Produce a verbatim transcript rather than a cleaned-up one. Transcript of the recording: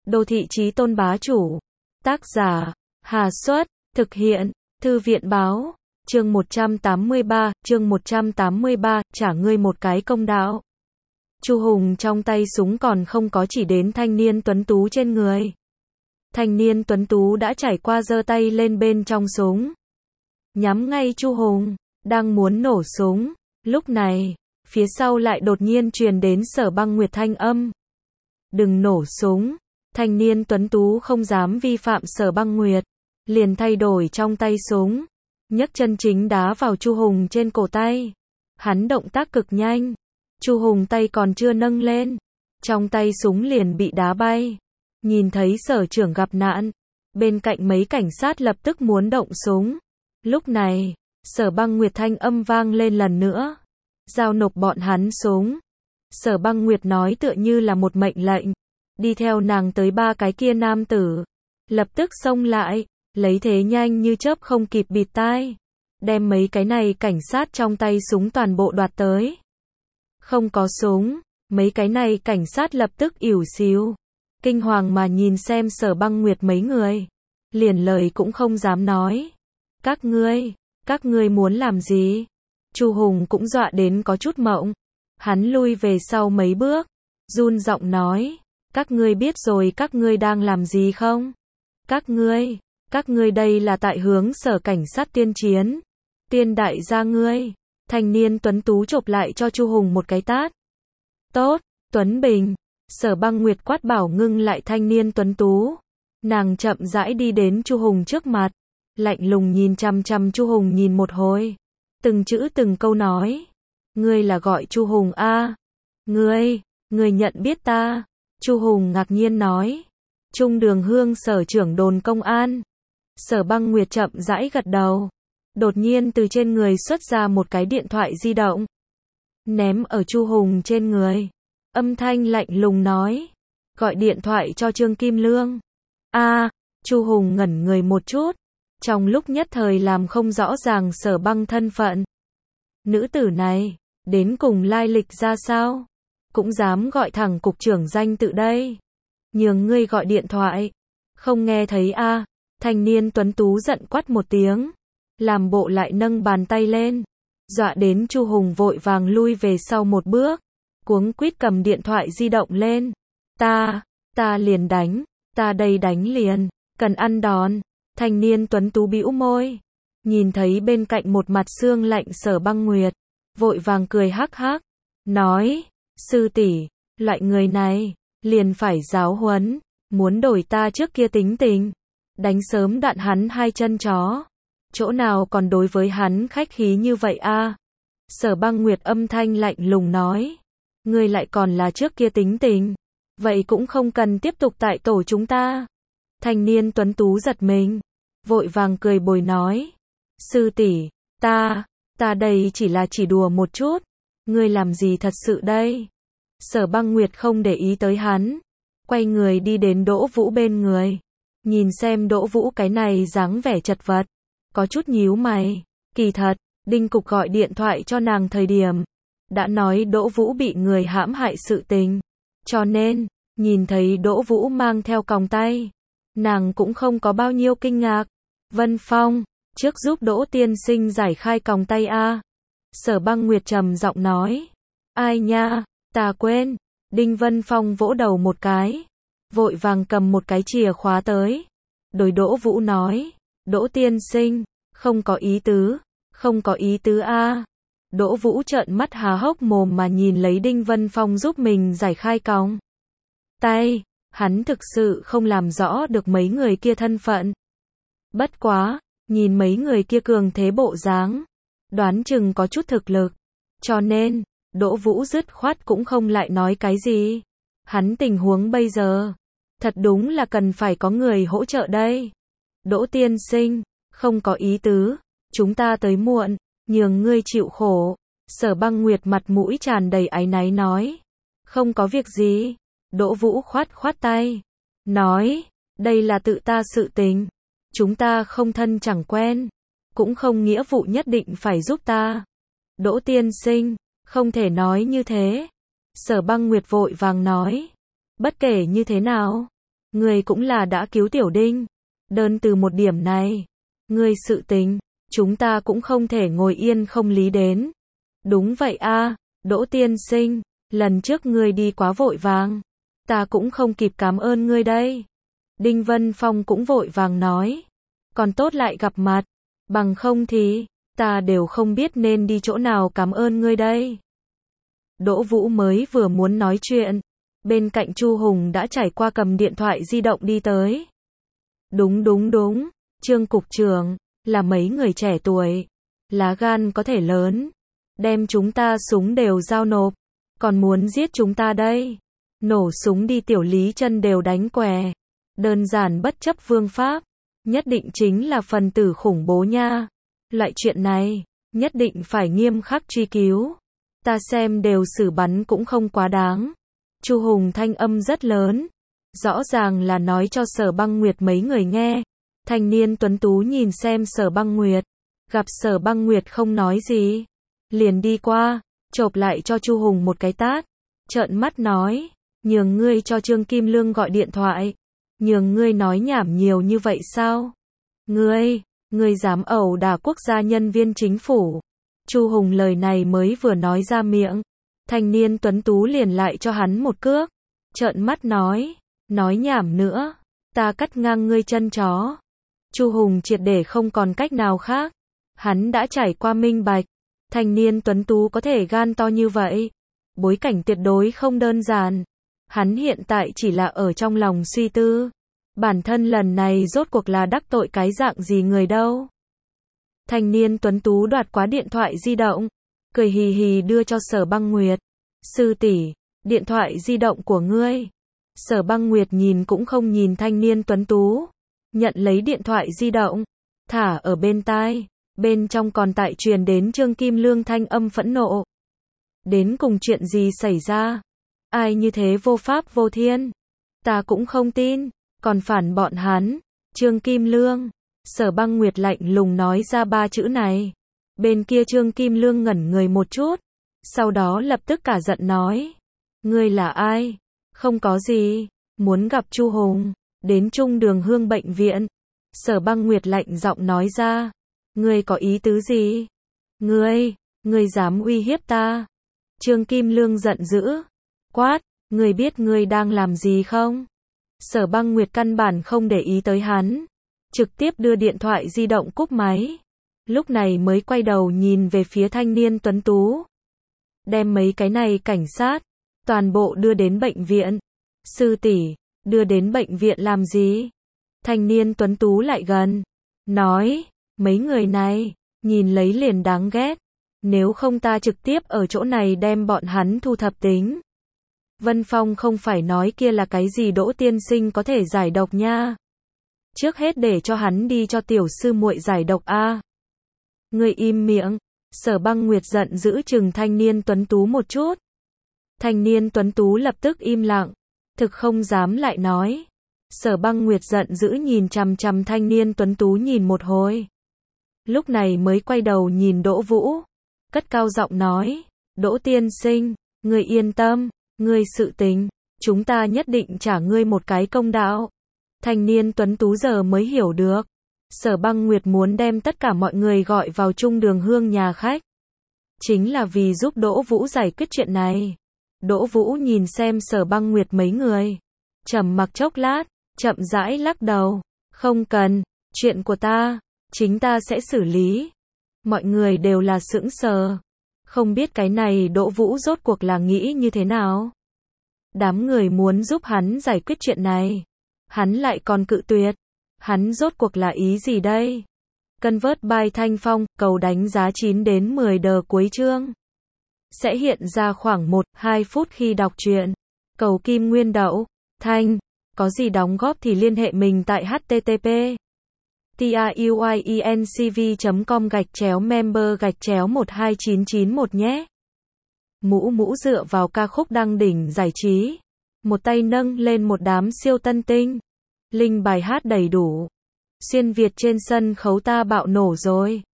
Đô thị chí tôn bá chủ. Tác giả, Hà Xuất, thực hiện, Thư viện báo, chương một trăm tám mươi ba, chương một trăm tám mươi ba, trả ngươi một cái công đạo. Chu Hùng trong tay súng còn không có chỉ đến thanh niên tuấn tú trên người. Thanh niên tuấn tú đã trải qua giơ tay lên bên trong súng. Nhắm ngay Chu Hùng, đang muốn nổ súng. Lúc này, phía sau lại đột nhiên truyền đến Sở Băng Nguyệt thanh âm. Đừng nổ súng. Thanh niên tuấn tú không dám vi phạm Sở Băng Nguyệt, liền thay đổi trong tay súng, nhấc chân chính đá vào Chu Hùng trên cổ tay. Hắn động tác cực nhanh, Chu Hùng tay còn chưa nâng lên, trong tay súng liền bị đá bay. Nhìn thấy sở trưởng gặp nạn, bên cạnh mấy cảnh sát lập tức muốn động súng. Lúc này, Sở Băng Nguyệt thanh âm vang lên lần nữa, giao nộp bọn hắn súng. Sở Băng Nguyệt nói tựa như là một mệnh lệnh. Đi theo nàng tới ba cái kia nam tử, lập tức xông lại, lấy thế nhanh như chớp không kịp bịt tai, đem mấy cái này cảnh sát trong tay súng toàn bộ đoạt tới. Không có súng, mấy cái này cảnh sát lập tức ỉu xìu, kinh hoàng mà nhìn xem Sở Băng Nguyệt mấy người, liền lời cũng không dám nói. Các ngươi, các ngươi muốn làm gì? Chu Hùng cũng dọa đến có chút mộng, hắn lui về sau mấy bước, run giọng nói. Các ngươi biết rồi các ngươi đang làm gì không? Các ngươi, các ngươi đây là tại hướng Sở cảnh sát tiên chiến. Tiên đại gia ngươi. Thanh niên tuấn tú chộp lại cho Chu Hùng một cái tát. Tốt, Tuấn Bình. Sở Băng Nguyệt quát bảo ngưng lại thanh niên tuấn tú. Nàng chậm rãi đi đến Chu Hùng trước mặt, lạnh lùng nhìn chằm chằm Chu Hùng nhìn một hồi, từng chữ từng câu nói. Ngươi là gọi Chu Hùng a? À? Ngươi, ngươi nhận biết ta? Chu Hùng ngạc nhiên nói. Trung Đường Hương sở trưởng đồn công an. Sở Băng Nguyệt chậm rãi gật đầu. Đột nhiên từ trên người xuất ra một cái điện thoại di động. Ném ở Chu Hùng trên người. Âm thanh lạnh lùng nói. Gọi điện thoại cho Trương Kim Lương. A, à, Chu Hùng ngẩn người một chút. Trong lúc nhất thời làm không rõ ràng Sở Băng thân phận. Nữ tử này, đến cùng lai lịch ra sao? Cũng dám gọi thẳng cục trưởng danh tự đây. Nhường ngươi gọi điện thoại. Không nghe thấy a? À? Thanh niên tuấn tú giận quát một tiếng. Làm bộ lại nâng bàn tay lên. Dọa đến Chu Hùng vội vàng lui về sau một bước. Cuống quýt cầm điện thoại di động lên. Ta, ta liền đánh. Ta đây đánh liền. Cần ăn đòn. Thanh niên tuấn tú bĩu môi. Nhìn thấy bên cạnh một mặt xương lạnh Sở Băng Nguyệt. Vội vàng cười hắc hắc. Nói. Sư tỷ, loại người này, liền phải giáo huấn, muốn đổi ta trước kia tính tình, đánh sớm đạn hắn hai chân chó, chỗ nào còn đối với hắn khách khí như vậy a? À? Sở Băng Nguyệt âm thanh lạnh lùng nói, ngươi lại còn là trước kia tính tình, vậy cũng không cần tiếp tục tại tổ chúng ta. Thanh niên tuấn tú giật mình, vội vàng cười bồi nói, sư tỷ, ta, ta đây chỉ là chỉ đùa một chút. Ngươi làm gì thật sự đây? Sở Băng Nguyệt không để ý tới hắn, quay người đi đến Đỗ Vũ bên người, nhìn xem Đỗ Vũ cái này dáng vẻ chật vật, có chút nhíu mày. Kỳ thật, Đinh Cục gọi điện thoại cho nàng thời điểm, đã nói Đỗ Vũ bị người hãm hại sự tình, cho nên, nhìn thấy Đỗ Vũ mang theo còng tay, nàng cũng không có bao nhiêu kinh ngạc. Vân Phong, trước giúp Đỗ tiên sinh giải khai còng tay a. Sở Băng Nguyệt trầm giọng nói. Ai nha, ta quên. Đinh Vân Phong vỗ đầu một cái, vội vàng cầm một cái chìa khóa tới. Đối Đỗ Vũ nói, Đỗ tiên sinh, không có ý tứ, không có ý tứ a. Đỗ Vũ trợn mắt há hốc mồm mà nhìn lấy Đinh Vân Phong giúp mình giải khai còng tay, hắn thực sự không làm rõ được mấy người kia thân phận. Bất quá, nhìn mấy người kia cường thế bộ dáng, đoán chừng có chút thực lực, cho nên, Đỗ Vũ dứt khoát cũng không lại nói cái gì. Hắn tình huống bây giờ, thật đúng là cần phải có người hỗ trợ đây. Đỗ tiên sinh, không có ý tứ, chúng ta tới muộn, nhường ngươi chịu khổ. Sở Băng Nguyệt mặt mũi tràn đầy áy náy nói. Không có việc gì. Đỗ Vũ khoát khoát tay, nói, đây là tự ta sự tình, chúng ta không thân chẳng quen, cũng không nghĩa vụ nhất định phải giúp ta. Đỗ tiên sinh, không thể nói như thế. Sở Băng Nguyệt vội vàng nói, bất kể như thế nào, Ngươi cũng là đã cứu Tiểu Đinh. Đơn từ một điểm này, ngươi sự tình, chúng ta cũng không thể ngồi yên không lý đến. Đúng vậy a, Đỗ tiên sinh, lần trước ngươi đi quá vội vàng, ta cũng không kịp cảm ơn ngươi đây. Đinh Vân Phong cũng vội vàng nói, còn tốt lại gặp mặt, bằng không thì, ta đều không biết nên đi chỗ nào cảm ơn ngươi đây. Đỗ Vũ mới vừa muốn nói chuyện, bên cạnh Chu Hùng đã trải qua cầm điện thoại di động đi tới. Đúng đúng đúng, Trương cục trưởng, là mấy người trẻ tuổi, lá gan có thể lớn, đem chúng ta súng đều giao nộp, còn muốn giết chúng ta đây. Nổ súng đi Tiểu Lý chân đều đánh què, đơn giản bất chấp vương pháp, nhất định chính là phần tử khủng bố nha. Loại chuyện này, nhất định phải nghiêm khắc truy cứu. Ta xem đều xử bắn cũng không quá đáng. Chu Hùng thanh âm rất lớn, rõ ràng là nói cho Sở Băng Nguyệt mấy người nghe. Thanh niên tuấn tú nhìn xem Sở Băng Nguyệt, gặp Sở Băng Nguyệt không nói gì, liền đi qua, chộp lại cho Chu Hùng một cái tát, trợn mắt nói, nhường ngươi cho Trương Kim Lương gọi điện thoại, nhường ngươi nói nhảm nhiều như vậy sao? Ngươi, ngươi dám ẩu đả quốc gia nhân viên chính phủ. Chu Hùng lời này mới vừa nói ra miệng, thanh niên tuấn tú liền lại cho hắn một cước, trợn mắt nói, nói nhảm nữa, ta cắt ngang ngươi chân chó. Chu Hùng triệt để không còn cách nào khác, hắn đã trải qua minh bạch, thanh niên tuấn tú có thể gan to như vậy, bối cảnh tuyệt đối không đơn giản. Hắn hiện tại chỉ là ở trong lòng suy tư, bản thân lần này rốt cuộc là đắc tội cái dạng gì người đâu. Thanh niên tuấn tú đoạt quá điện thoại di động, cười hì hì đưa cho Sở Băng Nguyệt. Sư tỷ, điện thoại di động của ngươi. Sở Băng Nguyệt nhìn cũng không nhìn thanh niên tuấn tú, nhận lấy điện thoại di động, thả ở bên tai, bên trong còn tại truyền đến Trương Kim Lương thanh âm phẫn nộ. Đến cùng chuyện gì xảy ra? Ai như thế vô pháp vô thiên? Ta cũng không tin, còn phản bọn hắn. Trương Kim Lương. Sở Băng Nguyệt lạnh lùng nói ra ba chữ này. Bên kia Trương Kim Lương ngẩn người một chút, sau đó lập tức cả giận nói, ngươi là ai? Không có gì, muốn gặp Chu Hùng, đến Trung Đường Hương bệnh viện. Sở Băng Nguyệt lạnh giọng nói ra, ngươi có ý tứ gì? Ngươi, ngươi dám uy hiếp ta? Trương Kim Lương giận dữ, quát, ngươi biết ngươi đang làm gì không? Sở Băng Nguyệt căn bản không để ý tới hắn, trực tiếp đưa điện thoại di động cúp máy. Lúc này mới quay đầu nhìn về phía thanh niên tuấn tú. Đem mấy cái này cảnh sát, toàn bộ đưa đến bệnh viện. Sư tỷ, đưa đến bệnh viện làm gì? Thanh niên tuấn tú lại gần, nói, mấy người này, nhìn lấy liền đáng ghét. Nếu không ta trực tiếp ở chỗ này đem bọn hắn thu thập tính. Vân Phong không phải nói kia là cái gì Đỗ tiên sinh có thể giải độc nha. Trước hết để cho hắn đi cho tiểu sư muội giải độc a. Ngươi im miệng. Sở Băng Nguyệt giận dữ chừng thanh niên tuấn tú một chút. Thanh niên tuấn tú lập tức im lặng, thực không dám lại nói. Sở Băng Nguyệt giận dữ nhìn chằm chằm thanh niên tuấn tú nhìn một hồi. Lúc này mới quay đầu nhìn Đỗ Vũ, cất cao giọng nói, Đỗ tiên sinh, ngươi yên tâm, ngươi sự tình, chúng ta nhất định trả ngươi một cái công đạo. Thanh niên tuấn tú giờ mới hiểu được, Sở Băng Nguyệt muốn đem tất cả mọi người gọi vào Trung Đường Hương nhà khách, chính là vì giúp Đỗ Vũ giải quyết chuyện này. Đỗ Vũ nhìn xem Sở Băng Nguyệt mấy người, trầm mặc chốc lát, chậm rãi lắc đầu, không cần, chuyện của ta, chính ta sẽ xử lý. Mọi người đều là sững sờ, không biết cái này Đỗ Vũ rốt cuộc là nghĩ như thế nào. Đám người muốn giúp hắn giải quyết chuyện này, hắn lại còn cự tuyệt. Hắn rốt cuộc là ý gì đây? Convert by Thanh Phong, cầu đánh giá chín đến mười đờ cuối chương. Sẽ hiện ra khoảng một đến hai phút khi đọc truyện. Cầu Kim Nguyên Đậu, Thanh, có gì đóng góp thì liên hệ mình tại http truyencv chấm com gạch chéo member gạch chéo một hai chín chín một nhé. Mũ mũ dựa vào ca khúc đăng đỉnh giải trí. Một tay nâng lên một đám siêu tân tinh. Linh bài hát đầy đủ. Xuyên Việt trên sân khấu ta bạo nổ rồi.